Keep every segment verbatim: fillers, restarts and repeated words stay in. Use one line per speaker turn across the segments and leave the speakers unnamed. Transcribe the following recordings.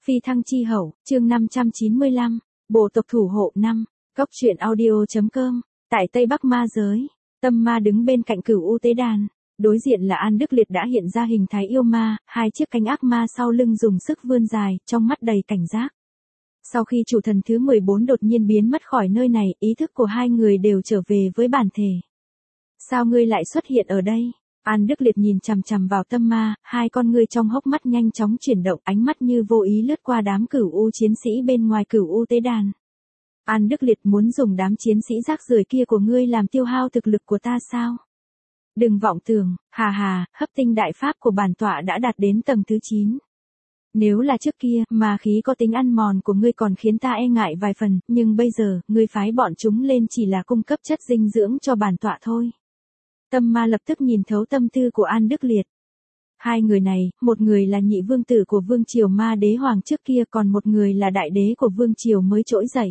Phi thăng chi hậu, chương năm trăm chín mươi lăm, bộ tộc thủ hộ năm, cốc truyện audio.com, tại Tây Bắc ma giới, tâm ma đứng bên cạnh Cửu U tế đàn, đối diện là An Đức Liệt đã hiện ra hình thái yêu ma, hai chiếc cánh ác ma sau lưng dùng sức vươn dài, trong mắt đầy cảnh giác. Sau khi chủ thần thứ mười bốn đột nhiên biến mất khỏi nơi này, ý thức của hai người đều trở về với bản thể. Sao ngươi lại xuất hiện ở đây? An Đức Liệt nhìn chằm chằm vào tâm ma, hai con ngươi trong hốc mắt nhanh chóng chuyển động, ánh mắt như vô ý lướt qua đám Cửu U chiến sĩ bên ngoài Cửu U tế đàn. An Đức Liệt muốn dùng đám chiến sĩ rác rưởi kia của ngươi làm tiêu hao thực lực của ta sao? Đừng vọng tưởng, hà hà, hấp tinh đại pháp của bản tọa đã đạt đến tầng thứ chín. Nếu là trước kia, mà khí có tính ăn mòn của ngươi còn khiến ta e ngại vài phần, nhưng bây giờ, ngươi phái bọn chúng lên chỉ là cung cấp chất dinh dưỡng cho bản tọa thôi. Tâm ma lập tức nhìn thấu tâm tư của An Đức Liệt. Hai người này, một người là nhị vương tử của vương triều ma đế hoàng trước kia, còn một người là đại đế của vương triều mới trỗi dậy.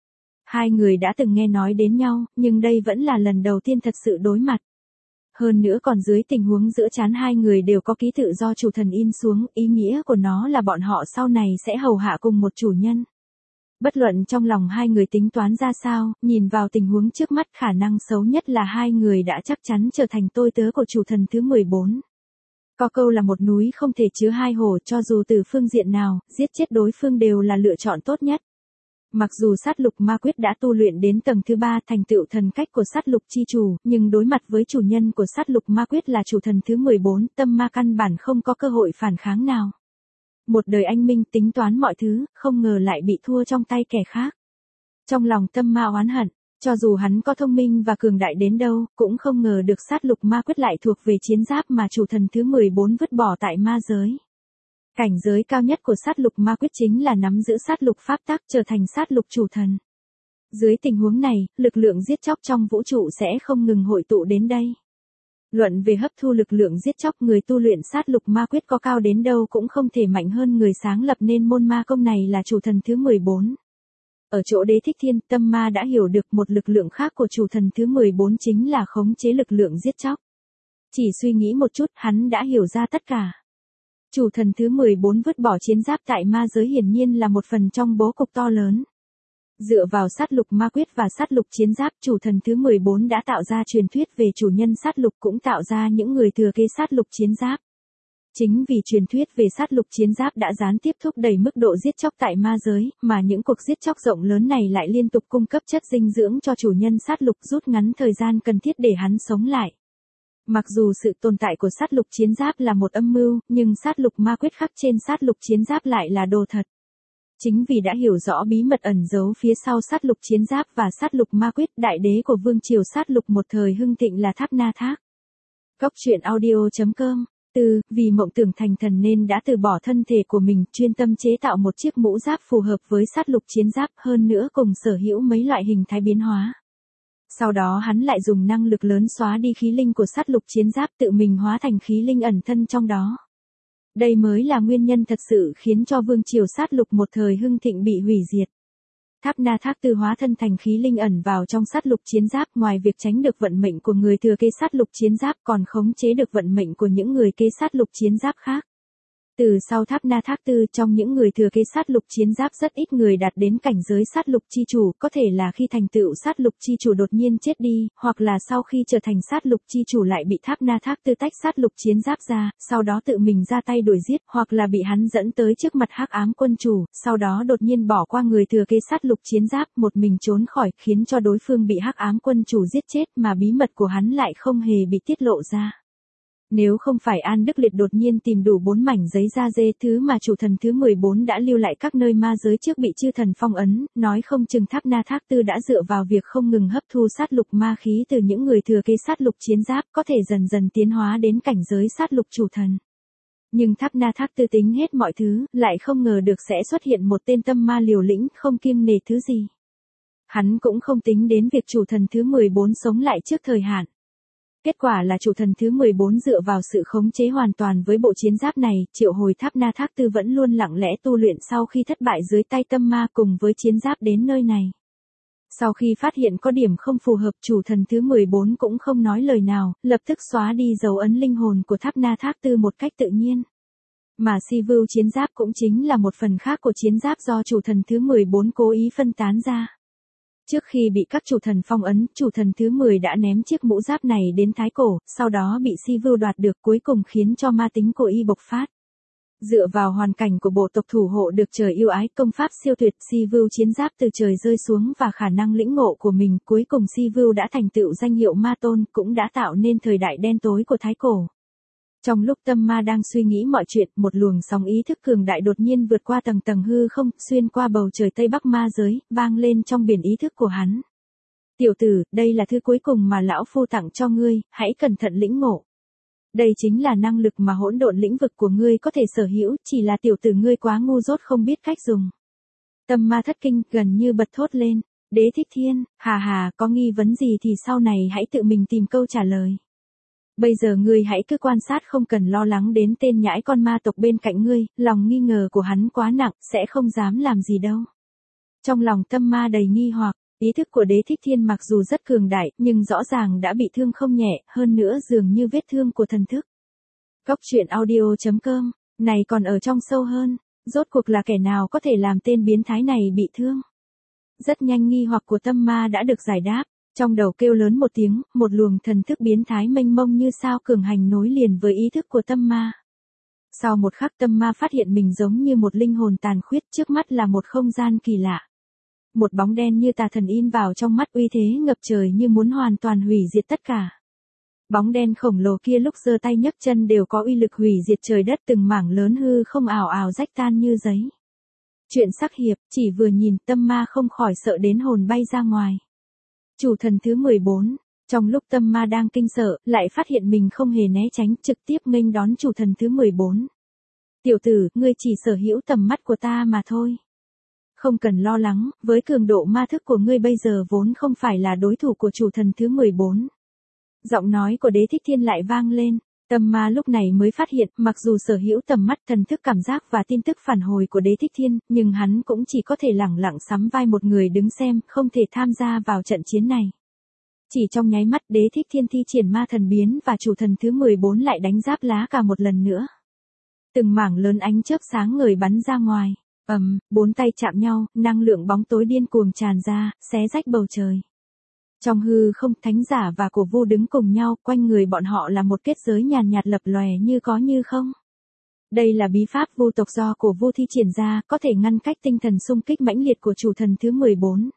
Hai người đã từng nghe nói đến nhau, nhưng đây vẫn là lần đầu tiên thật sự đối mặt. Hơn nữa còn dưới tình huống giữa trán hai người đều có ký tự do chủ thần in xuống, ý nghĩa của nó là bọn họ sau này sẽ hầu hạ cùng một chủ nhân. Bất luận trong lòng hai người tính toán ra sao, nhìn vào tình huống trước mắt khả năng xấu nhất là hai người đã chắc chắn trở thành tôi tớ của chủ thần thứ mười bốn. Có câu là một núi không thể chứa hai hồ, cho dù từ phương diện nào, giết chết đối phương đều là lựa chọn tốt nhất. Mặc dù sát lục ma quyết đã tu luyện đến tầng thứ ba thành tựu thần cách của sát lục chi chủ, nhưng đối mặt với chủ nhân của sát lục ma quyết là chủ thần thứ mười bốn, tâm ma căn bản không có cơ hội phản kháng nào. Một đời anh minh tính toán mọi thứ, không ngờ lại bị thua trong tay kẻ khác. Trong lòng tâm ma oán hận, cho dù hắn có thông minh và cường đại đến đâu, cũng không ngờ được sát lục ma quyết lại thuộc về chiến giáp mà chủ thần thứ mười bốn vứt bỏ tại ma giới. Cảnh giới cao nhất của sát lục ma quyết chính là nắm giữ sát lục pháp tắc trở thành sát lục chủ thần. Dưới tình huống này, lực lượng giết chóc trong vũ trụ sẽ không ngừng hội tụ đến đây. Luận về hấp thu lực lượng giết chóc, người tu luyện sát lục ma quyết có cao đến đâu cũng không thể mạnh hơn người sáng lập nên môn ma công này là chủ thần thứ mười bốn. Ở chỗ Đế Thích Thiên, tâm ma đã hiểu được một lực lượng khác của chủ thần thứ mười bốn chính là khống chế lực lượng giết chóc. Chỉ suy nghĩ một chút, hắn đã hiểu ra tất cả. Chủ thần thứ mười bốn vứt bỏ chiến giáp tại ma giới hiển nhiên là một phần trong bố cục to lớn. Dựa vào sát lục ma quyết và sát lục chiến giáp, chủ thần thứ mười bốn đã tạo ra truyền thuyết về chủ nhân sát lục, cũng tạo ra những người thừa kế sát lục chiến giáp. Chính vì truyền thuyết về sát lục chiến giáp đã gián tiếp thúc đẩy mức độ giết chóc tại ma giới, mà những cuộc giết chóc rộng lớn này lại liên tục cung cấp chất dinh dưỡng cho chủ nhân sát lục, rút ngắn thời gian cần thiết để hắn sống lại. Mặc dù sự tồn tại của sát lục chiến giáp là một âm mưu, nhưng sát lục ma quyết khắc trên sát lục chiến giáp lại là đồ thật. Chính vì đã hiểu rõ bí mật ẩn giấu phía sau sát lục chiến giáp và sát lục ma quyết, đại đế của vương triều sát lục một thời hưng thịnh là Tháp Na Thác. Cốc truyện audio.com. Từ, vì mộng tưởng thành thần nên đã từ bỏ thân thể của mình, chuyên tâm chế tạo một chiếc mũ giáp phù hợp với sát lục chiến giáp, hơn nữa cùng sở hữu mấy loại hình thái biến hóa. Sau đó hắn lại dùng năng lực lớn xóa đi khí linh của sát lục chiến giáp, tự mình hóa thành khí linh ẩn thân trong đó. Đây mới là nguyên nhân thật sự khiến cho vương triều sát lục một thời hưng thịnh bị hủy diệt. Tháp Na Thác Tư hóa thân thành khí linh ẩn vào trong sát lục chiến giáp, ngoài việc tránh được vận mệnh của người thừa kế sát lục chiến giáp còn khống chế được vận mệnh của những người kế sát lục chiến giáp khác. Từ sau Tháp Na Thác Tư, trong những người thừa kế sát lục chiến giáp rất ít người đạt đến cảnh giới sát lục chi chủ, có thể là khi thành tựu sát lục chi chủ đột nhiên chết đi, hoặc là sau khi trở thành sát lục chi chủ lại bị Tháp Na Thác Tư tách sát lục chiến giáp ra, sau đó tự mình ra tay đuổi giết, hoặc là bị hắn dẫn tới trước mặt Hắc Ám quân chủ, sau đó đột nhiên bỏ qua người thừa kế sát lục chiến giáp, một mình trốn khỏi, khiến cho đối phương bị Hắc Ám quân chủ giết chết mà bí mật của hắn lại không hề bị tiết lộ ra. Nếu không phải An Đức Liệt đột nhiên tìm đủ bốn mảnh giấy da dê, thứ mà chủ thần thứ mười bốn đã lưu lại các nơi ma giới trước bị chư thần phong ấn, nói không chừng Tháp Na Thác Tư đã dựa vào việc không ngừng hấp thu sát lục ma khí từ những người thừa kế sát lục chiến giáp, có thể dần dần tiến hóa đến cảnh giới sát lục chủ thần. Nhưng Tháp Na Thác Tư tính hết mọi thứ, lại không ngờ được sẽ xuất hiện một tên tâm ma liều lĩnh không kiêng nể thứ gì. Hắn cũng không tính đến việc chủ thần thứ mười bốn sống lại trước thời hạn. Kết quả là chủ thần thứ mười bốn dựa vào sự khống chế hoàn toàn với bộ chiến giáp này, triệu hồi Tháp Na Thác Tư vẫn luôn lặng lẽ tu luyện sau khi thất bại dưới tay tâm ma cùng với chiến giáp đến nơi này. Sau khi phát hiện có điểm không phù hợp, chủ thần thứ mười bốn cũng không nói lời nào, lập tức xóa đi dấu ấn linh hồn của Tháp Na Thác Tư một cách tự nhiên. Mà Sivu chiến giáp cũng chính là một phần khác của chiến giáp do chủ thần thứ mười bốn cố ý phân tán ra. Trước khi bị các chủ thần phong ấn, chủ thần thứ mười đã ném chiếc mũ giáp này đến thái cổ, sau đó bị Sivu đoạt được cuối cùng khiến cho ma tính của y bộc phát. Dựa vào hoàn cảnh của bộ tộc thủ hộ được trời yêu ái, công pháp siêu tuyệt, Sivu chiến giáp từ trời rơi xuống và khả năng lĩnh ngộ của mình, cuối cùng Sivu đã thành tựu danh hiệu ma tôn, cũng đã tạo nên thời đại đen tối của thái cổ. Trong lúc tâm ma đang suy nghĩ mọi chuyện, một luồng sóng ý thức cường đại đột nhiên vượt qua tầng tầng hư không, xuyên qua bầu trời Tây Bắc ma giới, vang lên trong biển ý thức của hắn. Tiểu tử, đây là thứ cuối cùng mà lão phu tặng cho ngươi, hãy cẩn thận lĩnh ngộ. Đây chính là năng lực mà hỗn độn lĩnh vực của ngươi có thể sở hữu, chỉ là tiểu tử ngươi quá ngu dốt không biết cách dùng. Tâm ma thất kinh, gần như bật thốt lên. Đế Thích Thiên, hà hà, có nghi vấn gì thì sau này hãy tự mình tìm câu trả lời. Bây giờ ngươi hãy cứ quan sát, không cần lo lắng đến tên nhãi con ma tộc bên cạnh ngươi, lòng nghi ngờ của hắn quá nặng, sẽ không dám làm gì đâu. Trong lòng tâm ma đầy nghi hoặc, ý thức của Đế Thích Thiên mặc dù rất cường đại, nhưng rõ ràng đã bị thương không nhẹ, hơn nữa dường như vết thương của thần thức. Cóc truyện audio chấm com, này còn ở trong sâu hơn, rốt cuộc là kẻ nào có thể làm tên biến thái này bị thương. Rất nhanh nghi hoặc của tâm ma đã được giải đáp. Trong đầu kêu lớn một tiếng, một luồng thần thức biến thái mênh mông như sao cường hành nối liền với ý thức của tâm ma. Sau một khắc tâm ma phát hiện mình giống như một linh hồn tàn khuyết, trước mắt là một không gian kỳ lạ. Một bóng đen như tà thần in vào trong mắt, uy thế ngập trời như muốn hoàn toàn hủy diệt tất cả. Bóng đen khổng lồ kia lúc giơ tay nhấc chân đều có uy lực hủy diệt trời đất, từng mảng lớn hư không ảo ảo rách tan như giấy. Chuyện sắc hiệp, chỉ vừa nhìn tâm ma không khỏi sợ đến hồn bay ra ngoài. Chủ thần thứ mười bốn, trong lúc tâm ma đang kinh sợ, lại phát hiện mình không hề né tránh, trực tiếp nghênh đón chủ thần thứ mười bốn. Tiểu tử, ngươi chỉ sở hữu tầm mắt của ta mà thôi. Không cần lo lắng, với cường độ ma thức của ngươi bây giờ vốn không phải là đối thủ của chủ thần thứ mười bốn. Giọng nói của Đế Thích Thiên lại vang lên, tâm ma lúc này mới phát hiện, mặc dù sở hữu tầm mắt, thần thức, cảm giác và tin tức phản hồi của Đế Thích Thiên, nhưng hắn cũng chỉ có thể lẳng lặng sắm vai một người đứng xem, không thể tham gia vào trận chiến này. Chỉ trong nháy mắt, Đế Thích Thiên thi triển ma thần biến và chủ thần thứ mười bốn lại đánh giáp lá cả một lần nữa. Từng mảng lớn ánh chớp sáng ngời bắn ra ngoài, ầm, um, bốn tay chạm nhau, năng lượng bóng tối điên cuồng tràn ra, xé rách bầu trời. Trong hư không, thánh giả và cổ vu đứng cùng nhau, quanh người bọn họ là một kết giới nhàn nhạt lập lòe như có như không. Đây là bí pháp vu tộc do cổ vu thi triển ra, có thể ngăn cách tinh thần xung kích mãnh liệt của chủ thần thứ mười bốn.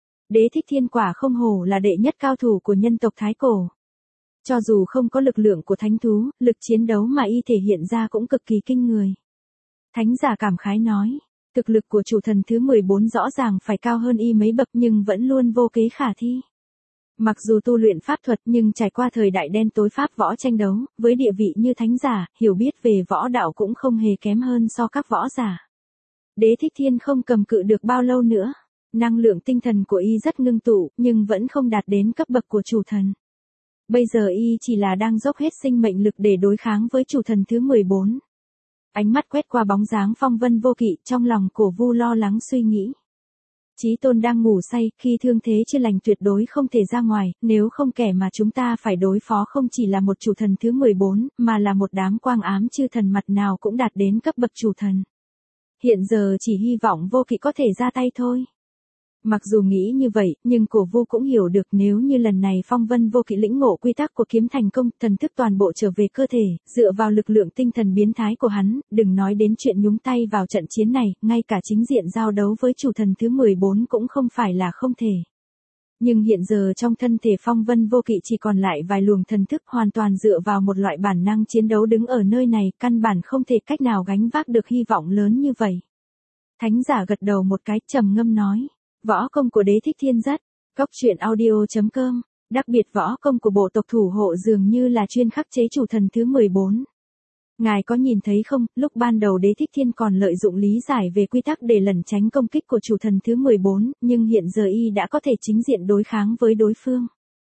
Đế Thích Thiên quả không hổ là đệ nhất cao thủ của nhân tộc Thái Cổ. Cho dù không có lực lượng của thánh thú, lực chiến đấu mà y thể hiện ra cũng cực kỳ kinh người. Thánh giả cảm khái nói, thực lực của chủ thần thứ mười bốn rõ ràng phải cao hơn y mấy bậc nhưng vẫn luôn vô kế khả thi. Mặc dù tu luyện pháp thuật nhưng trải qua thời đại đen tối pháp võ tranh đấu, với địa vị như thánh giả, hiểu biết về võ đạo cũng không hề kém hơn so các võ giả. Đế Thích Thiên không cầm cự được bao lâu nữa. Năng lượng tinh thần của y rất ngưng tụ, nhưng vẫn không đạt đến cấp bậc của chủ thần. Bây giờ y chỉ là đang dốc hết sinh mệnh lực để đối kháng với chủ thần thứ mười bốn. Ánh mắt quét qua bóng dáng phong vân vô kỵ, trong lòng cổ vu lo lắng suy nghĩ. Chí tôn đang ngủ say, khi thương thế chưa lành tuyệt đối không thể ra ngoài, nếu không kẻ mà chúng ta phải đối phó không chỉ là một chủ thần thứ mười bốn, mà là một đám quang ám chư thần mặt nào cũng đạt đến cấp bậc chủ thần. Hiện giờ chỉ hy vọng vô kỵ có thể ra tay thôi. Mặc dù nghĩ như vậy, nhưng cổ vu cũng hiểu được nếu như lần này phong vân vô kỵ lĩnh ngộ quy tắc của kiếm thành công, thần thức toàn bộ trở về cơ thể, dựa vào lực lượng tinh thần biến thái của hắn, đừng nói đến chuyện nhúng tay vào trận chiến này, ngay cả chính diện giao đấu với chủ thần thứ mười bốn cũng không phải là không thể. Nhưng hiện giờ trong thân thể phong vân vô kỵ chỉ còn lại vài luồng thần thức, hoàn toàn dựa vào một loại bản năng chiến đấu đứng ở nơi này, căn bản không thể cách nào gánh vác được hy vọng lớn như vậy. Thánh giả gật đầu một cái, trầm ngâm nói. Võ công của Đế Thích Thiên rất, cóc truyện audio chấm com, đặc biệt võ công của bộ tộc thủ hộ dường như là chuyên khắc chế chủ thần thứ mười bốn. Ngài có nhìn thấy không, lúc ban đầu Đế Thích Thiên còn lợi dụng lý giải về quy tắc để lẩn tránh công kích của chủ thần thứ mười bốn, nhưng hiện giờ y đã có thể chính diện đối kháng với đối phương.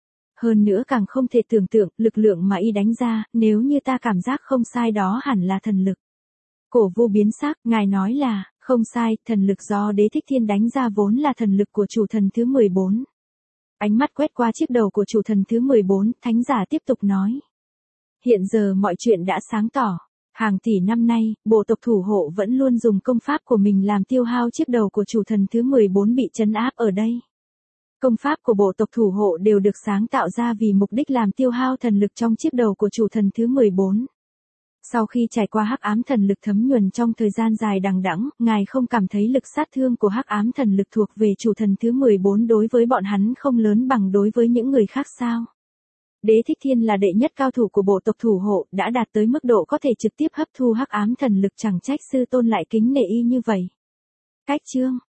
Hơn nữa càng không thể tưởng tượng, lực lượng mà y đánh ra, nếu như ta cảm giác không sai đó hẳn là thần lực. Cổ vu biến sắc, ngài nói là, không sai, thần lực do Đế Thích Thiên đánh ra vốn là thần lực của chủ thần thứ mười bốn. Ánh mắt quét qua chiếc đầu của chủ thần thứ mười bốn, thánh giả tiếp tục nói. Hiện giờ mọi chuyện đã sáng tỏ, Hàng tỷ năm nay, bộ tộc thủ hộ vẫn luôn dùng công pháp của mình làm tiêu hao chiếc đầu của chủ thần thứ mười bốn bị trấn áp ở đây. Công pháp của bộ tộc thủ hộ đều được sáng tạo ra vì mục đích làm tiêu hao thần lực trong chiếc đầu của chủ thần thứ mười bốn. Sau khi trải qua hắc ám thần lực thấm nhuần trong thời gian dài đằng đẵng, ngài không cảm thấy lực sát thương của hắc ám thần lực thuộc về chủ thần thứ mười bốn đối với bọn hắn không lớn bằng đối với những người khác sao? Đế Thích Thiên là đệ nhất cao thủ của bộ tộc thủ hộ, đã đạt tới mức độ có thể trực tiếp hấp thu hắc ám thần lực, chẳng trách sư tôn lại kính nể y như vậy. Cách chương